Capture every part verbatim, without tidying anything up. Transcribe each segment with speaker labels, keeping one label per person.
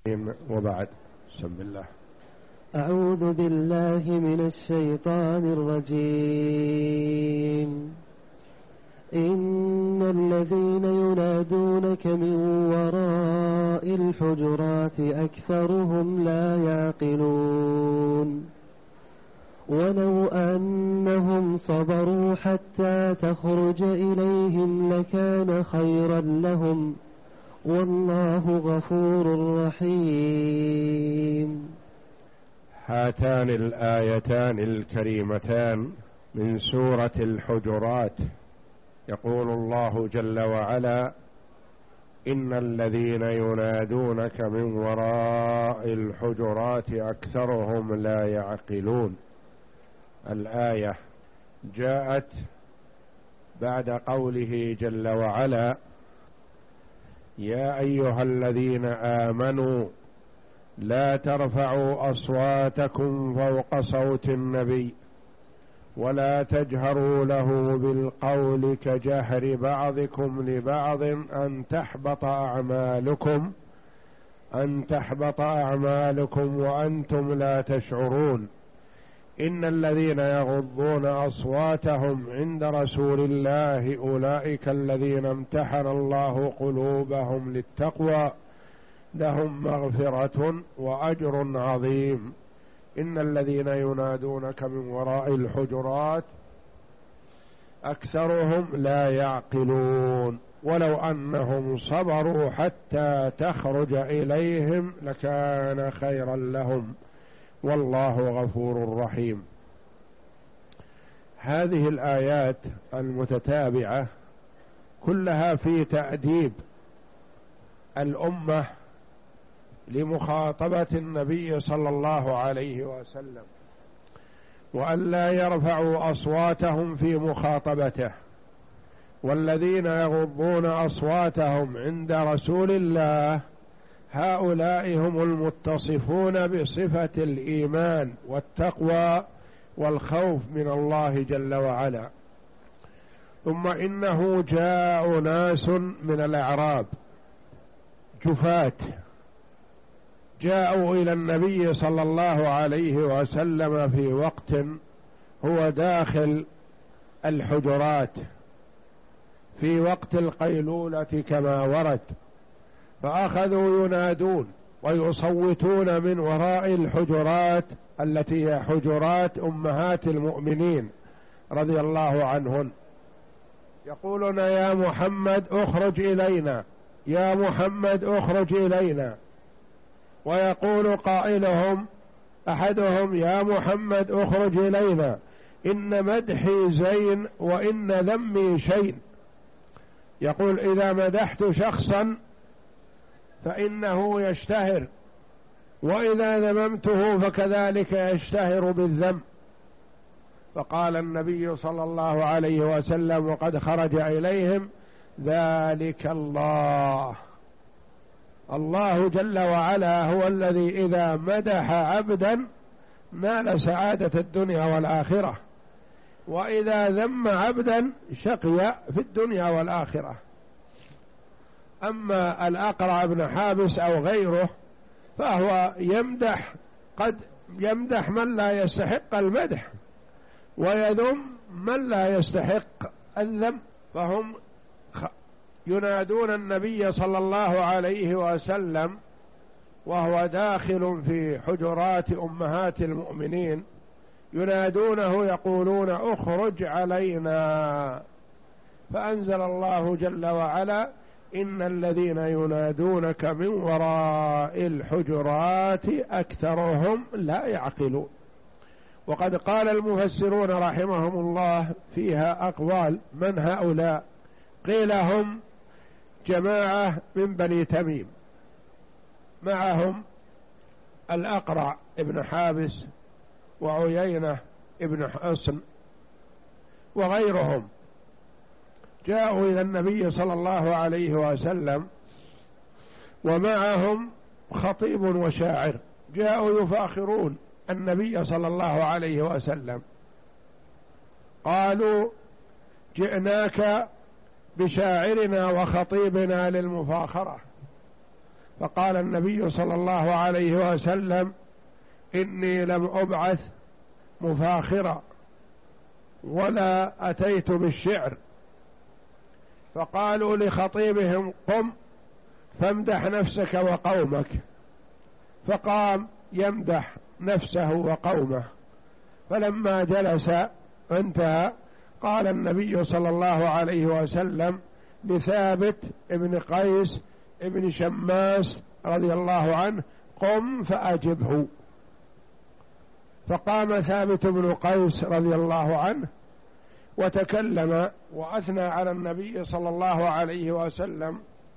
Speaker 1: وبعد. بسم الله.
Speaker 2: أعوذ بالله من الشيطان الرجيم. إن الذين ينادونك من وراء الحجرات أكثرهم لا يعقلون ولو أنهم صبروا حتى تخرج إليهم لكان خيرا لهم والله غفور رحيم.
Speaker 1: هاتان الآيتان الكريمتان من سورة الحجرات يقول الله جل وعلا: إن الذين ينادونك من وراء الحجرات أكثرهم لا يعقلون. الآية جاءت بعد قوله جل وعلا: يا أيها الذين آمنوا لا ترفعوا أصواتكم فوق صوت النبي ولا تجهروا له بالقول كجهر بعضكم لبعض أن تحبط أعمالكم أن تحبط أعمالكم وأنتم لا تشعرون. إن الذين يغضون أصواتهم عند رسول الله أولئك الذين امتحن الله قلوبهم للتقوى لهم مغفرة وأجر عظيم. إن الذين ينادونك من وراء الحجرات أكثرهم لا يعقلون ولو أنهم صبروا حتى تخرج إليهم لكان خيرا لهم والله غفور رحيم. هذه الآيات المتتابعة كلها في تأديب الأمة لمخاطبة النبي صلى الله عليه وسلم وأن لا يرفعوا أصواتهم في مخاطبته. والذين يغضون أصواتهم عند رسول الله هؤلاء هم المتصفون بصفة الإيمان والتقوى والخوف من الله جل وعلا. ثم إنه جاء ناس من الأعراب جفاة جاءوا إلى النبي صلى الله عليه وسلم في وقت هو داخل الحجرات في وقت القيلولة كما ورد، فأخذوا ينادون ويصوتون من وراء الحجرات التي هي حجرات أمهات المؤمنين رضي الله عنهن، يقولون: يا محمد اخرج إلينا، يا محمد اخرج إلينا. ويقول قائلهم أحدهم: يا محمد اخرج إلينا، إن مدحي زين وإن ذمي شين. يقول: إذا مدحت شخصا فإنه يشتهر، وإذا ذممته فكذلك يشتهر بالذم. فقال النبي صلى الله عليه وسلم وقد خرج إليهم: ذلك الله الله جل وعلا هو الذي إذا مدح عبدا نال سعادة الدنيا والآخرة، وإذا ذم عبدا شقي في الدنيا والآخرة. أما الأقرع بن حابس أو غيره فهو يمدح، قد يمدح من لا يستحق المدح ويذم من لا يستحق الذم. فهم ينادون النبي صلى الله عليه وسلم وهو داخل في حجرات أمهات المؤمنين، ينادونه يقولون: اخرج علينا. فأنزل الله جل وعلا: إن الذين ينادونك من وراء الحجرات أكثرهم لا يعقلون. وقد قال المفسرون رحمهم الله فيها أقوال: من هؤلاء؟ قيل: هم جماعة من بني تميم، معهم الأقرع ابن حابس وعيينة ابن حصن وغيرهم، جاءوا إلى النبي صلى الله عليه وسلم ومعهم خطيب وشاعر، جاءوا يفاخرون النبي صلى الله عليه وسلم. قالوا: جئناك بشاعرنا وخطيبنا للمفاخرة، فقال النبي صلى الله عليه وسلم: إني لم أبعث مفاخرا ولا أتيت بالشعر. فقالوا لخطيبهم: قم فامدح نفسك وقومك. فقام يمدح نفسه وقومه. فلما جلس انتهى قال النبي صلى الله عليه وسلم لثابت ابن قيس ابن شماس رضي الله عنه: قم فأجبه. فقام ثابت بن قيس رضي الله عنه وتكلم وأثنى على النبي صلى الله عليه وسلم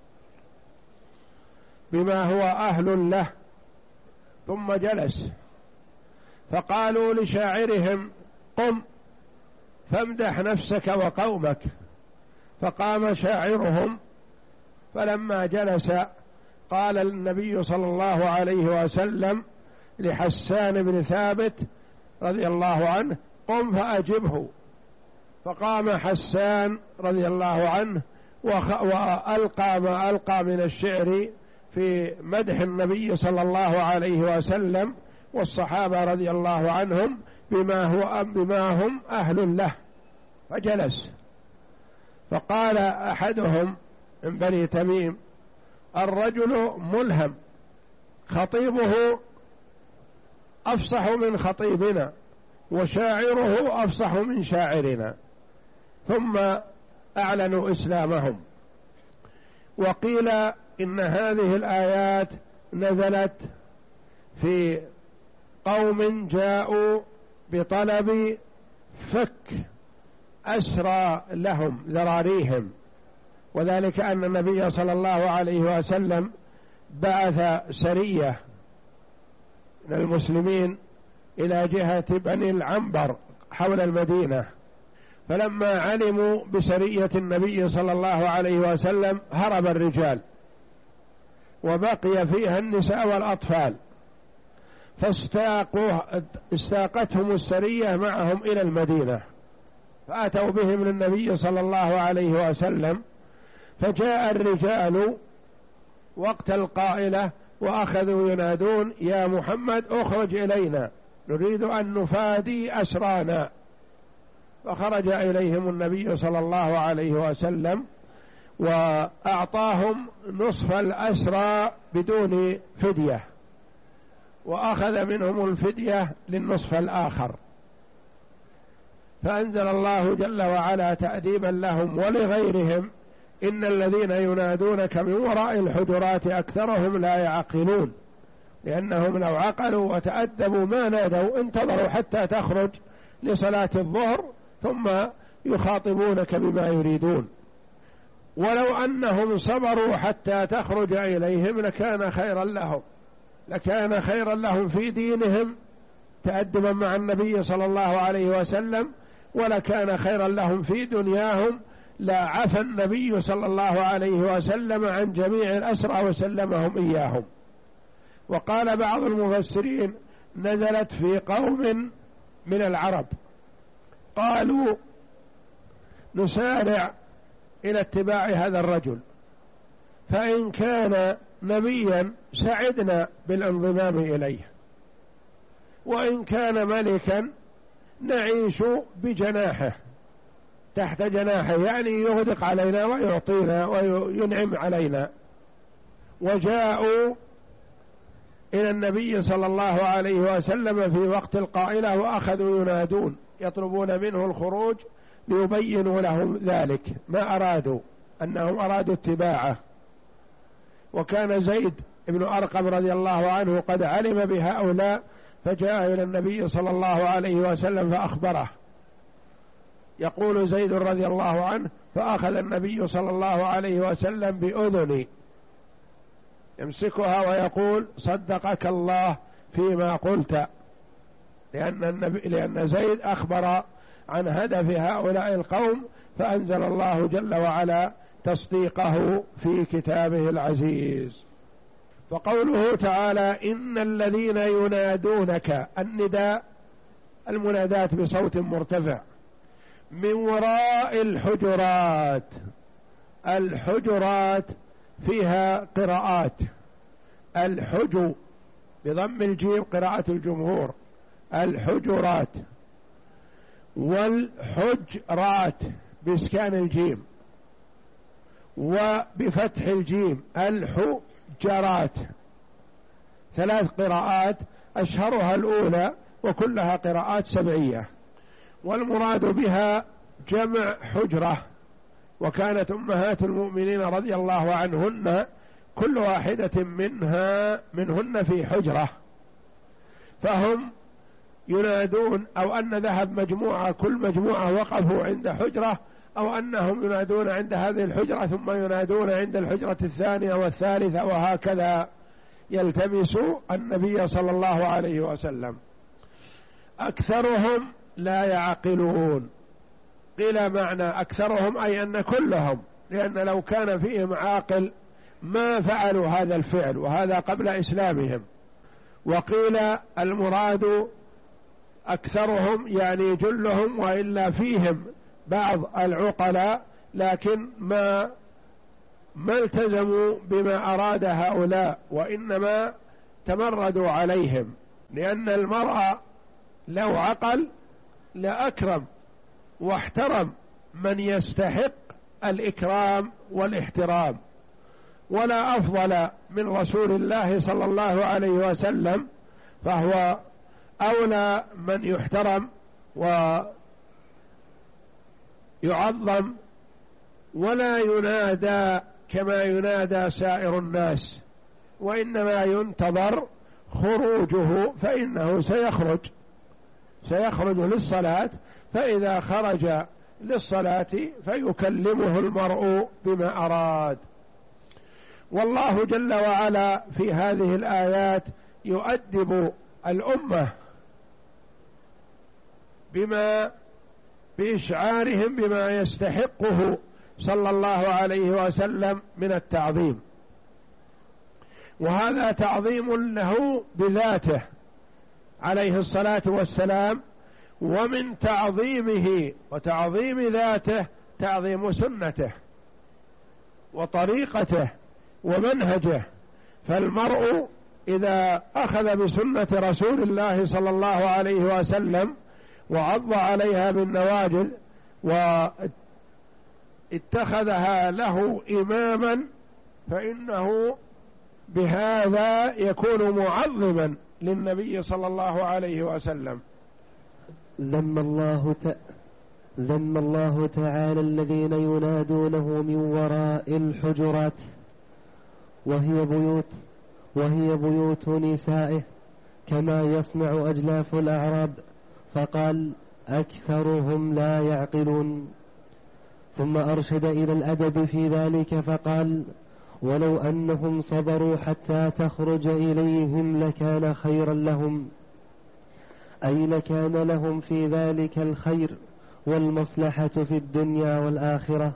Speaker 1: بما هو أهل له، ثم جلس. فقالوا لشاعرهم: قم فامدح نفسك وقومك. فقام شاعرهم. فلما جلس قال النبي صلى الله عليه وسلم لحسان بن ثابت رضي الله عنه: قم فأجبه. فقام حسان رضي الله عنه وألقى ما ألقى من الشعر في مدح النبي صلى الله عليه وسلم والصحابة رضي الله عنهم بما هو بما هم أهل له. فجلس. فقال أحدهم من بني تميم: الرجل ملهم، خطيبه أفصح من خطيبنا وشاعره أفصح من شاعرنا. ثم أعلنوا إسلامهم. وقيل إن هذه الآيات نزلت في قوم جاءوا بطلب فك أسرى لهم ذراريهم، وذلك أن النبي صلى الله عليه وسلم بعث سرية من المسلمين إلى جهة بني العنبر حول المدينة. فلما علموا بسرية النبي صلى الله عليه وسلم هرب الرجال وبقي فيها النساء والأطفال، فاستاقوا استاقتهم السرية معهم إلى المدينة، فأتوا بهم للنبي صلى الله عليه وسلم. فجاء الرجال وقت القائلة وأخذوا ينادون: يا محمد اخرج إلينا نريد أن نفادي أسرانا. فخرج إليهم النبي صلى الله عليه وسلم وأعطاهم نصف الأسرى بدون فدية، وأخذ منهم الفدية للنصف الآخر. فأنزل الله جل وعلا تأديبا لهم ولغيرهم: إن الذين ينادونك من وراء الحجرات أكثرهم لا يعقلون، لأنهم لو عقلوا وتأدبوا ما نادوا، انتظروا حتى تخرج لصلاة الظهر ثم يخاطبونك بما يريدون. ولو أنهم صبروا حتى تخرج إليهم لكان خيرا لهم، لكان خيرا لهم في دينهم تأدبا مع النبي صلى الله عليه وسلم، ولكان خيرا لهم في دنياهم. لا عفى النبي صلى الله عليه وسلم عن جميع الأسرى وسلمهم إياهم. وقال بعض المفسرين: نزلت في قوم من العرب قالوا: نسارع إلى اتباع هذا الرجل، فإن كان نبيا سعدنا بالانضمام إليه، وإن كان ملكا نعيش بجناحه تحت جناحه، يعني يغدق علينا ويعطينا وينعم علينا. وجاءوا إلى النبي صلى الله عليه وسلم في وقت القائلة وأخذوا ينادون يطلبون منه الخروج ليبينوا لهم ذلك، ما أرادوا أنهم أرادوا اتباعه. وكان زيد بن أرقم رضي الله عنه قد علم بهؤلاء، فجاء إلى النبي صلى الله عليه وسلم فأخبره. يقول زيد رضي الله عنه: فأخذ النبي صلى الله عليه وسلم بأذني يمسكها ويقول: صدقك الله فيما قلت، لأن, النبي لأن زيد أخبر عن هدف هؤلاء القوم، فأنزل الله جل وعلا تصديقه في كتابه العزيز. فقوله تعالى: إن الذين ينادونك، النداء المنادات بصوت مرتفع، من وراء الحجرات. الحجرات فيها قراءات، الحجو بضم الجيم قراءة الجمهور، الحجرات، والحجرات بإسكان الجيم وبفتح الجيم الحجرات. ثلاث قراءات أشهرها الأولى وكلها قراءات سبعية، والمراد بها جمع حجرة، وكانت أمهات المؤمنين رضي الله عنهن كل واحدة منها منهن في حجرة، فهم ينادون أو أن ذهب مجموعة كل مجموعة وقفوا عند حجرة، أو أنهم ينادون عند هذه الحجرة ثم ينادون عند الحجرة الثانية والثالثة، وهكذا يلتمس النبي صلى الله عليه وسلم. أكثرهم لا يعقلون، قيل معنى أكثرهم أي أن كلهم، لأن لو كان فيهم عاقل ما فعلوا هذا الفعل، وهذا قبل إسلامهم. وقيل المراد أكثرهم يعني جلهم، وإلا فيهم بعض العقلاء لكن ما ما التزموا بما أراد هؤلاء، وإنما تمردوا عليهم، لأن المرأة لو عقل لأكرم واحترم من يستحق الإكرام والاحترام، ولا أفضل من رسول الله صلى الله عليه وسلم، فهو أولى من يحترم ويعظم، ولا ينادى كما ينادى سائر الناس، وإنما ينتظر خروجه، فإنه سيخرج سيخرج للصلاة، فإذا خرج للصلاة فيكلمه المرء بما أراد. والله جل وعلا في هذه الآيات يؤدب الأمة بما بإشعارهم بما يستحقه صلى الله عليه وسلم من التعظيم، وهذا تعظيم له بذاته عليه الصلاة والسلام، ومن تعظيمه وتعظيم ذاته تعظيم سنته وطريقته ومنهجه. فالمرء إذا أخذ بسنة رسول الله صلى الله عليه وسلم وعض عليها بالنواجذ واتخذها له إماما، فإنه بهذا يكون معظما للنبي صلى الله عليه وسلم.
Speaker 2: ذم الله ت... ذم الله تعالى الذين ينادونه من وراء الحجرات، وهي بيوت وهي بيوت نسائه كما يصنع أجلاف الأعراب، فقال أكثرهم لا يعقلون. ثم أرشد إلى الأدب في ذلك فقال ولو أنهم صبروا حتى تخرج إليهم لكان خيرا لهم، أي لكان لهم في ذلك الخير والمصلحة في الدنيا والآخرة.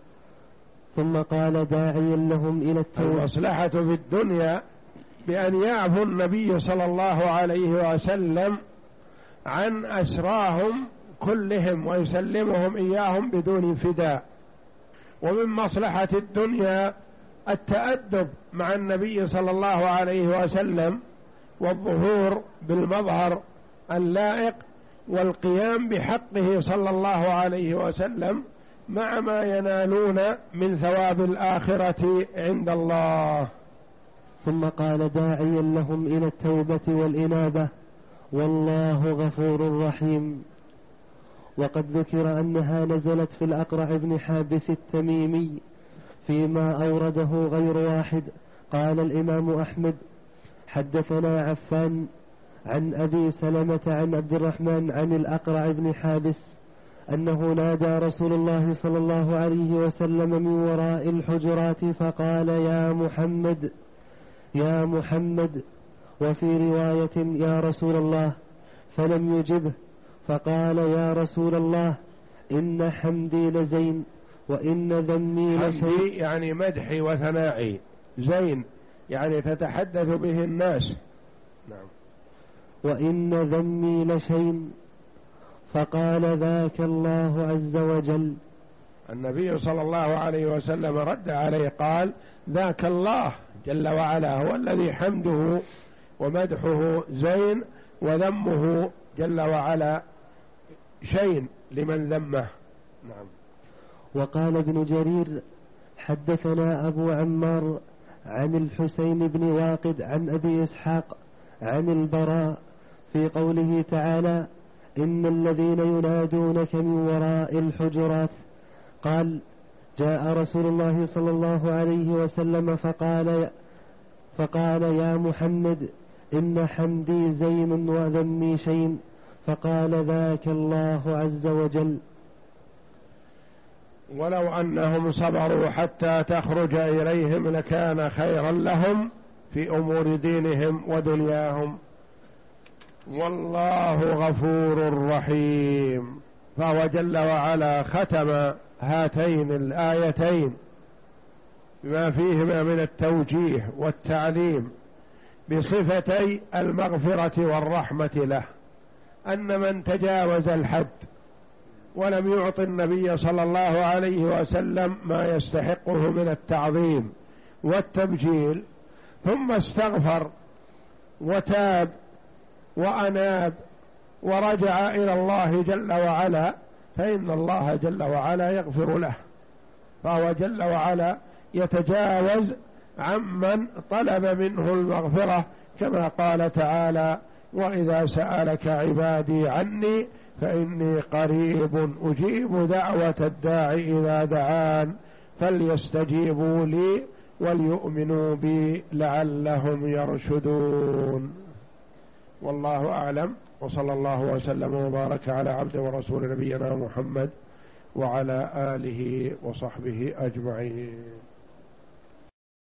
Speaker 2: ثم قال داعيا لهم إلى التوبة.
Speaker 1: المصلحة في الدنيا بأن يعفو النبي صلى الله عليه وسلم عن أسراهم كلهم ويسلمهم إياهم بدون فداء، ومن مصلحة الدنيا التأدب مع النبي صلى الله عليه وسلم والظهور بالمظهر اللائق والقيام بحقه صلى الله عليه وسلم مع ما ينالون من ثواب الآخرة عند الله.
Speaker 2: ثم قال داعيا لهم إلى التوبة والإنابة والله غفور رحيم. وقد ذكر أنها نزلت في الأقرع بن حابس التميمي فيما أورده غير واحد. قال الإمام أحمد حدثنا عفان عن أبي سلمة عن عبد الرحمن عن الأقرع بن حابس أنه نادى رسول الله صلى الله عليه وسلم من وراء الحجرات فقال يا محمد يا محمد، وفي رواية يا رسول الله، فلم يجبه، فقال يا رسول الله إن حمدي لزين وإن ذمي لشين.
Speaker 1: يعني مدحي وثنائي، زين يعني تتحدث به الناس. نعم.
Speaker 2: وإن ذمي لشين، فقال ذاك الله عز وجل
Speaker 1: النبي صلى الله عليه وسلم رد عليه قال ذاك الله جل وعلا هو الذي حمده ومدحه زين وذمه جل وعلا شين لمن ذمه. نعم.
Speaker 2: وقال ابن جرير حدثنا أبو عمار عن الحسين بن واقد عن أبي إسحاق عن البراء في قوله تعالى إن الذين ينادونك من وراء الحجرات قال جاء رسول الله صلى الله عليه وسلم فقال فقال يا محمد إن حمدي زين وذمي شين فقال ذاك الله عز وجل.
Speaker 1: ولو أنهم صبروا حتى تخرج إليهم لكان خيرا لهم في أمور دينهم ودنياهم والله غفور رحيم. فهو جل وعلا ختم هاتين الآيتين بما فيهما من التوجيه والتعليم بصفتي المغفرة والرحمة له، أن من تجاوز الحد ولم يعط النبي صلى الله عليه وسلم ما يستحقه من التعظيم والتبجيل ثم استغفر وتاب وأناب ورجع إلى الله جل وعلا فإن الله جل وعلا يغفر له. فهو جل وعلا يتجاوز عمن طلب منه المغفرة كما قال تعالى وإذا سألك عبادي عني فإني قريب أجيب دعوة الداعي إذا دعان فليستجيبوا لي وليؤمنوا بي لعلهم يرشدون. والله أعلم، وصلى الله وسلم وبارك على عبد ورسول نبينا محمد وعلى آله وصحبه أجمعين.